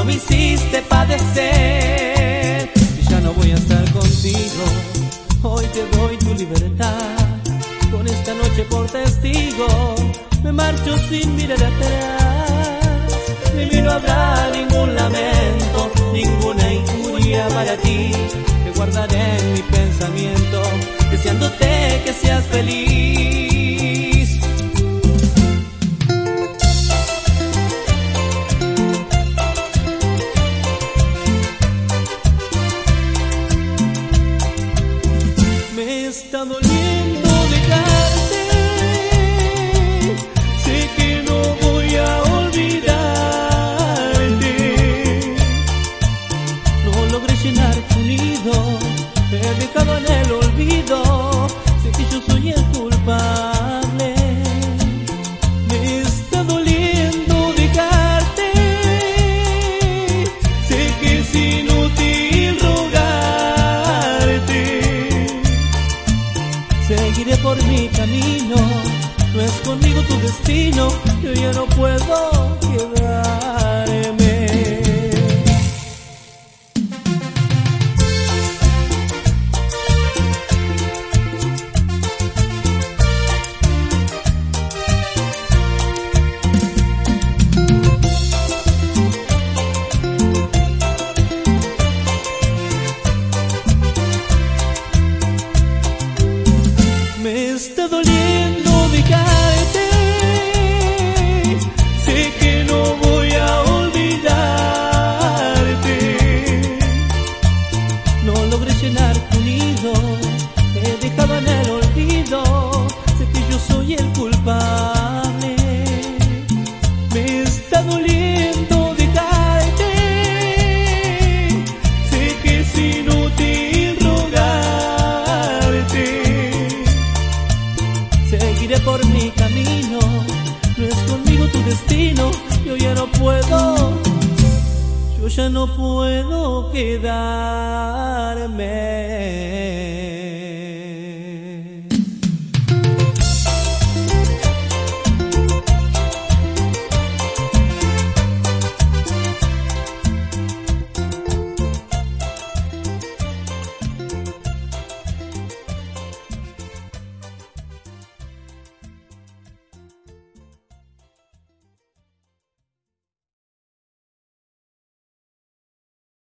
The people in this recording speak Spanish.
cuando me hiciste padecer. Y ya no voy a estar contigo, hoy te doy tu libertad. Con esta noche por testigo, me marcho sin mirar atrás. De mí no habrá ningún lamento, ninguna injuria para ti. Te guardaré en mi pensamiento, deseándote que seas feliz. Me está doliendo dejarte, sé que no voy a olvidarte. No logré llenar tu nido, te he dejado en el olvido. Sé que yo soy el culpable. Me está doliendo dejarte, sé que es inútil rogarte. Seguiré por mi camino, no es conmigo tu destino, yo ya no puedo quedarme. Me está doliendo dejarte, sé que no voy a olvidarte. No logré llenar tu nido, te he dejado en el olvido. Sé que yo soy el culpable. Me está doliendo dejarte, sé que es inútil rogarte. Seguiré por mi camino, no es conmigo tu destino, yo ya no puedo quedarme.